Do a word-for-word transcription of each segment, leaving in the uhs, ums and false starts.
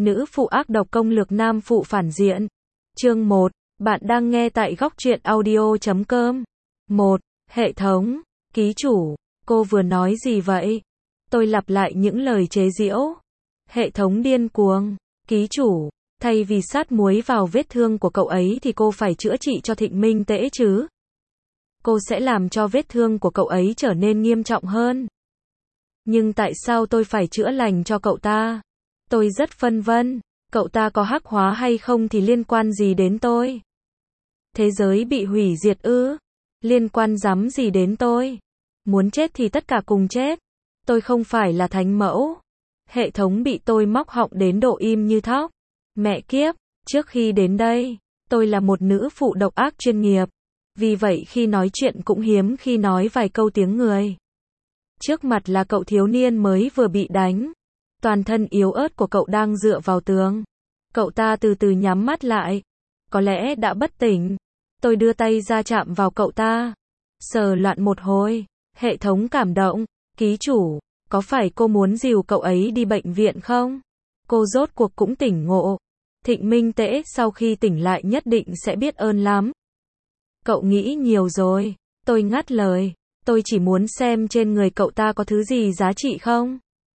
Nữ phụ ác độc công lược nam phụ phản diện. Chương một. Bạn đang nghe tại góc truyện audio chấm com. một. Hệ thống. Ký chủ. Cô vừa nói gì vậy? Tôi lặp lại những lời chế giễu. Hệ thống điên cuồng. Ký chủ. Thay vì sát muối vào vết thương của cậu ấy thì cô phải chữa trị cho Thịnh Minh Tễ chứ. Cô sẽ làm cho vết thương của cậu ấy trở nên nghiêm trọng hơn. Nhưng tại sao tôi phải chữa lành cho cậu ta? Tôi rất phân vân. Cậu ta có hắc hóa hay không thì liên quan gì đến tôi? Thế giới bị hủy diệt ư? Liên quan rắm gì đến tôi? Muốn chết thì tất cả cùng chết. Tôi không phải là thánh mẫu. Hệ thống bị tôi móc họng đến độ im như thóc. Mẹ kiếp, trước khi đến đây, tôi là một nữ phụ độc ác chuyên nghiệp. Vì vậy khi nói chuyện cũng hiếm khi nói vài câu tiếng người. Trước mặt là cậu thiếu niên mới vừa bị đánh. Toàn thân yếu ớt của cậu đang dựa vào tường. Cậu ta từ từ nhắm mắt lại. Có lẽ đã bất tỉnh. Tôi đưa tay ra chạm vào cậu ta. Sờ loạn một hồi. Hệ thống cảm động. Ký chủ, có phải cô muốn dìu cậu ấy đi bệnh viện không? Cô rốt cuộc cũng tỉnh ngộ. Thịnh Minh Tễ sau khi tỉnh lại nhất định sẽ biết ơn lắm. Cậu nghĩ nhiều rồi. Tôi ngắt lời. Tôi chỉ muốn xem trên người cậu ta có thứ gì giá trị không?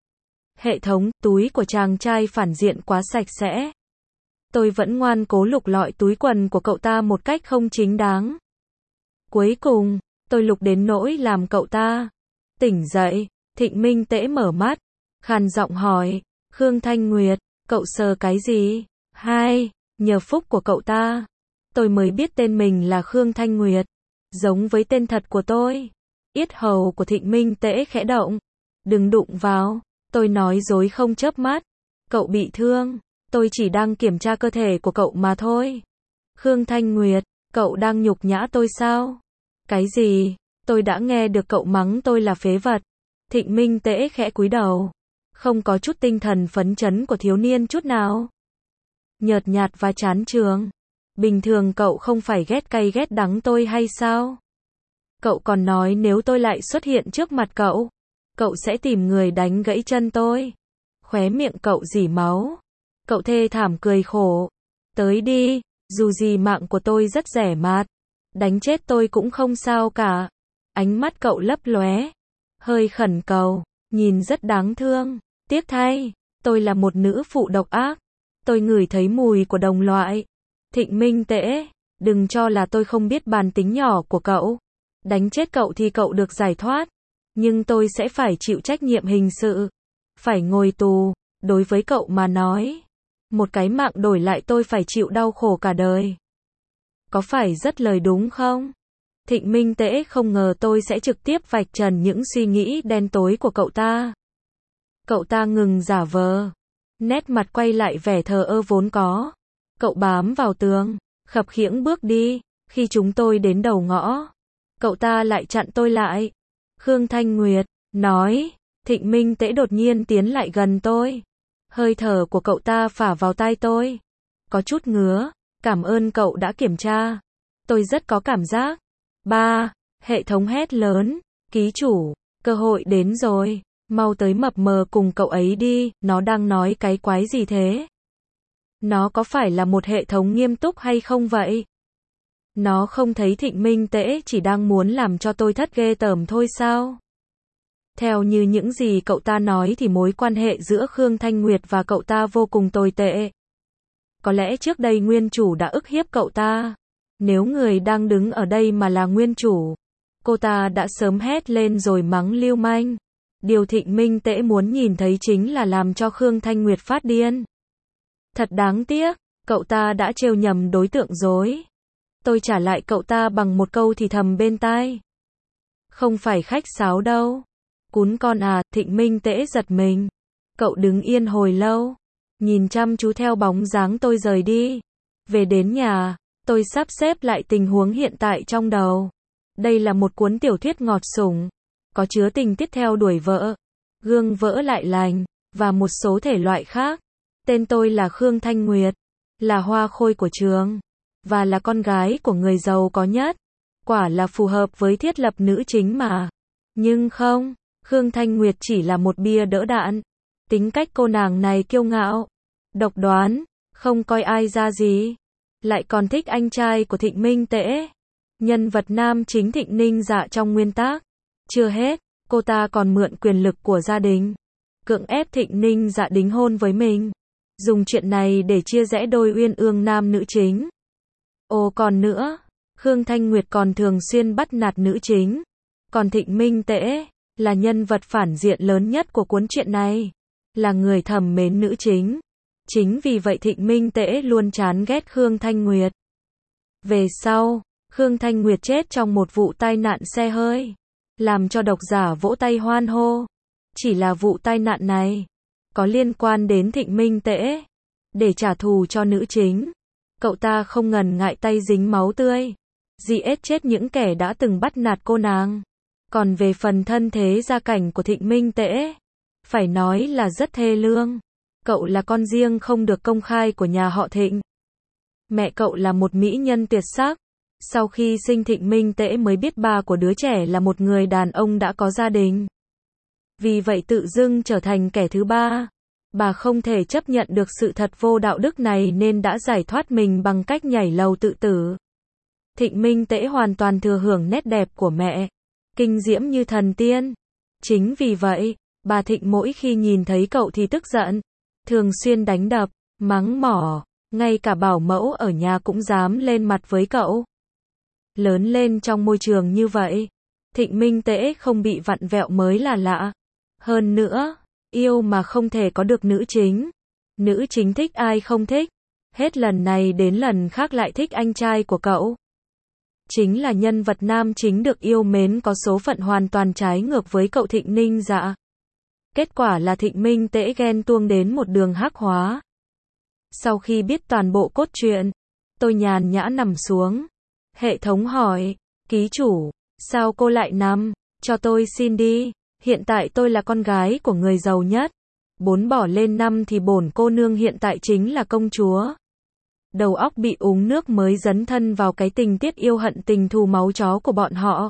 Hệ thống, túi của chàng trai phản diện quá sạch sẽ. Tôi vẫn ngoan cố lục lọi túi quần của cậu ta một cách không chính đáng. Cuối cùng, tôi lục đến nỗi làm cậu ta tỉnh dậy. Thịnh Minh Tễ mở mắt, khàn giọng hỏi, Khương Thanh Nguyệt, cậu sờ cái gì? Hai, nhờ phúc của cậu ta, tôi mới biết tên mình là Khương Thanh Nguyệt, giống với tên thật của tôi. Yết hầu của Thịnh Minh Tễ khẽ động. Đừng đụng vào. Tôi nói dối không chớp mắt. Cậu bị thương. Tôi chỉ đang kiểm tra cơ thể của cậu mà thôi. Khương Thanh Nguyệt, cậu đang nhục nhã tôi sao? Cái gì? Tôi đã nghe được cậu mắng tôi là phế vật. Thịnh Minh Tễ khẽ cúi đầu. Không có chút tinh thần phấn chấn của thiếu niên chút nào. Nhợt nhạt và chán chường. Bình thường cậu không phải ghét cay ghét đắng tôi hay sao? Cậu còn nói nếu tôi lại xuất hiện trước mặt cậu, cậu sẽ tìm người đánh gãy chân tôi. Khóe miệng cậu rỉ máu. Cậu thê thảm cười khổ. Tới đi, dù gì mạng của tôi rất rẻ mạt. Đánh chết tôi cũng không sao cả. Ánh mắt cậu lấp lóe. Hơi khẩn cầu, nhìn rất đáng thương. Tiếc thay, tôi là một nữ phụ độc ác. Tôi ngửi thấy mùi của đồng loại. Thịnh Minh Tễ, đừng cho là tôi không biết bản tính nhỏ của cậu. Đánh chết cậu thì cậu được giải thoát. Nhưng tôi sẽ phải chịu trách nhiệm hình sự. Phải ngồi tù. Đối với cậu mà nói, một cái mạng đổi lại tôi phải chịu đau khổ cả đời. Có phải rất lời đúng không? Thịnh Minh Tễ không ngờ tôi sẽ trực tiếp vạch trần những suy nghĩ đen tối của cậu ta. Cậu ta ngừng giả vờ. Nét mặt quay lại vẻ thờ ơ vốn có. Cậu bám vào tường, khập khiễng bước đi. Khi chúng tôi đến đầu ngõ, cậu ta lại chặn tôi lại. Khương Thanh Nguyệt, nói. Thịnh Minh Tễ đột nhiên tiến lại gần tôi. Hơi thở của cậu ta phả vào tai tôi. Có chút ngứa. Cảm ơn cậu đã kiểm tra. Tôi rất có cảm giác. Ba. Hệ thống hét lớn. Ký chủ, cơ hội đến rồi. Mau tới mập mờ cùng cậu ấy đi. Nó đang nói cái quái gì thế? Nó có phải là một hệ thống nghiêm túc hay không vậy? Nó không thấy Thịnh Minh Tễ chỉ đang muốn làm cho tôi thất ghê tởm thôi sao? Theo như những gì cậu ta nói thì mối quan hệ giữa Khương Thanh Nguyệt và cậu ta vô cùng tồi tệ. Có lẽ trước đây nguyên chủ đã ức hiếp cậu ta. Nếu người đang đứng ở đây mà là nguyên chủ, cô ta đã sớm hét lên rồi mắng lưu manh. Điều Thịnh Minh Tễ muốn nhìn thấy chính là làm cho Khương Thanh Nguyệt phát điên. Thật đáng tiếc, cậu ta đã trêu nhầm đối tượng rồi. Tôi trả lại cậu ta bằng một câu thì thầm bên tai. Không phải khách sáo đâu. Cún con à, Thịnh Minh Tễ giật mình. Cậu đứng yên hồi lâu, nhìn chăm chú theo bóng dáng tôi rời đi. Về đến nhà, tôi sắp xếp lại tình huống hiện tại trong đầu. Đây là một cuốn tiểu thuyết ngọt sủng, có chứa tình tiết theo đuổi vợ, gương vỡ lại lành, và một số thể loại khác. Tên tôi là Khương Thanh Nguyệt, là hoa khôi của trường, và là con gái của người giàu có nhất. Quả là phù hợp với thiết lập nữ chính mà. Nhưng không, Khương Thanh Nguyệt chỉ là một bia đỡ đạn. Tính cách cô nàng này kiêu ngạo, độc đoán, không coi ai ra gì, lại còn thích anh trai của Thịnh Minh Tễ. Nhân vật nam chính Thịnh Ninh Dạ trong nguyên tác. Chưa hết, cô ta còn mượn quyền lực của gia đình, cưỡng ép Thịnh Ninh Dạ đính hôn với mình, dùng chuyện này để chia rẽ đôi uyên ương nam nữ chính. Ồ còn nữa, Khương Thanh Nguyệt còn thường xuyên bắt nạt nữ chính, còn Thịnh Minh Tễ là nhân vật phản diện lớn nhất của cuốn truyện này, là người thầm mến nữ chính. Chính vì vậy Thịnh Minh Tễ luôn chán ghét Khương Thanh Nguyệt. Về sau, Khương Thanh Nguyệt chết trong một vụ tai nạn xe hơi, làm cho độc giả vỗ tay hoan hô. Chỉ là vụ tai nạn này có liên quan đến Thịnh Minh Tễ. Để trả thù cho nữ chính, cậu ta không ngần ngại tay dính máu tươi, giết chết những kẻ đã từng bắt nạt cô nàng. Còn về phần thân thế gia cảnh của Thịnh Minh Tễ, phải nói là rất thê lương. Cậu là con riêng không được công khai của nhà họ Thịnh. Mẹ cậu là một mỹ nhân tuyệt sắc. Sau khi sinh Thịnh Minh Tễ mới biết ba của đứa trẻ là một người đàn ông đã có gia đình. Vì vậy tự dưng trở thành kẻ thứ ba. Bà không thể chấp nhận được sự thật vô đạo đức này nên đã giải thoát mình bằng cách nhảy lầu tự tử. Thịnh Minh Tễ hoàn toàn thừa hưởng nét đẹp của mẹ, kinh diễm như thần tiên. Chính vì vậy, bà Thịnh mỗi khi nhìn thấy cậu thì tức giận, thường xuyên đánh đập, mắng mỏ, ngay cả bảo mẫu ở nhà cũng dám lên mặt với cậu. Lớn lên trong môi trường như vậy, Thịnh Minh Tễ không bị vặn vẹo mới là lạ. Hơn nữa, yêu mà không thể có được nữ chính. Nữ chính thích ai không thích, hết lần này đến lần khác lại thích anh trai của cậu. Chính là nhân vật nam chính được yêu mến có số phận hoàn toàn trái ngược với cậu Thịnh Ninh Dạ. Kết quả là Thịnh Minh Tễ ghen tuông đến một đường hắc hóa. Sau khi biết toàn bộ cốt truyện, tôi nhàn nhã nằm xuống. Hệ thống hỏi, ký chủ, sao cô lại nằm? Cho tôi xin đi. Hiện tại tôi là con gái của người giàu nhất. Bốn bỏ lên năm thì bổn cô nương hiện tại chính là công chúa. Đầu óc bị uống nước mới dấn thân vào cái tình tiết yêu hận tình thù máu chó của bọn họ.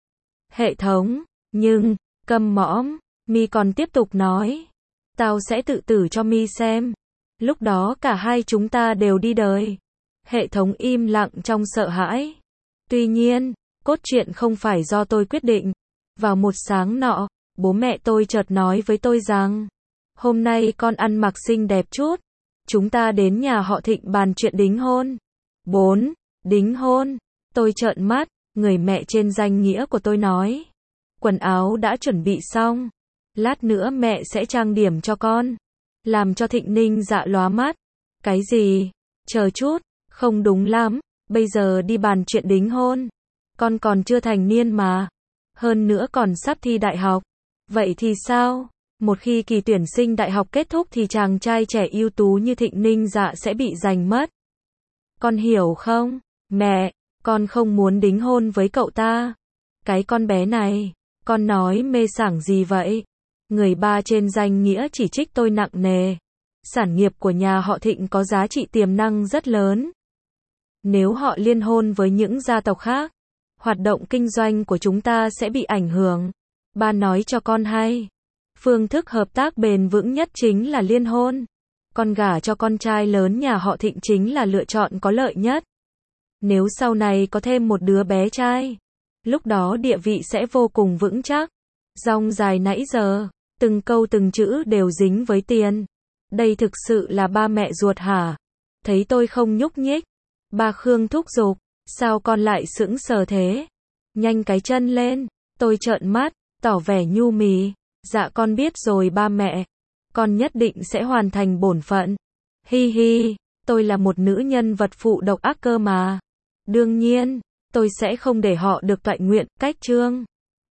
Hệ thống, nhưng, câm mõm, mi còn tiếp tục nói. Tao sẽ tự tử cho mi xem. Lúc đó cả hai chúng ta đều đi đời. Hệ thống im lặng trong sợ hãi. Tuy nhiên, cốt truyện không phải do tôi quyết định. Vào một sáng nọ, bố mẹ tôi chợt nói với tôi rằng, hôm nay con ăn mặc xinh đẹp chút, chúng ta đến nhà họ Thịnh bàn chuyện đính hôn. bốn. Đính hôn. Tôi trợn mắt, người mẹ trên danh nghĩa của tôi nói, quần áo đã chuẩn bị xong, lát nữa mẹ sẽ trang điểm cho con. Làm cho Thịnh Ninh Dạ lóa mắt. Cái gì? Chờ chút, không đúng lắm, bây giờ đi bàn chuyện đính hôn. Con còn chưa thành niên mà. Hơn nữa còn sắp thi đại học. Vậy thì sao? Một khi kỳ tuyển sinh đại học kết thúc thì chàng trai trẻ ưu tú như Thịnh Ninh Dạ sẽ bị giành mất. Con hiểu không? Mẹ, con không muốn đính hôn với cậu ta. Cái con bé này, con nói mê sảng gì vậy? Người ba trên danh nghĩa chỉ trích tôi nặng nề. Sản nghiệp của nhà họ Thịnh có giá trị tiềm năng rất lớn. Nếu họ liên hôn với những gia tộc khác, hoạt động kinh doanh của chúng ta sẽ bị ảnh hưởng. Ba nói cho con hay, phương thức hợp tác bền vững nhất chính là liên hôn. Con gả cho con trai lớn nhà họ Thịnh chính là lựa chọn có lợi nhất. Nếu sau này có thêm một đứa bé trai, lúc đó địa vị sẽ vô cùng vững chắc. Dòng dài nãy giờ, từng câu từng chữ đều dính với tiền. Đây thực sự là ba mẹ ruột hả? Thấy tôi không nhúc nhích, ba Khương thúc giục, sao con lại sững sờ thế? Nhanh cái chân lên. Tôi trợn mắt, tỏ vẻ nhu mì. Dạ con biết rồi ba mẹ. Con nhất định sẽ hoàn thành bổn phận. Hi hi, tôi là một nữ nhân vật phụ độc ác cơ mà. Đương nhiên, tôi sẽ không để họ được toại nguyện, cách chương.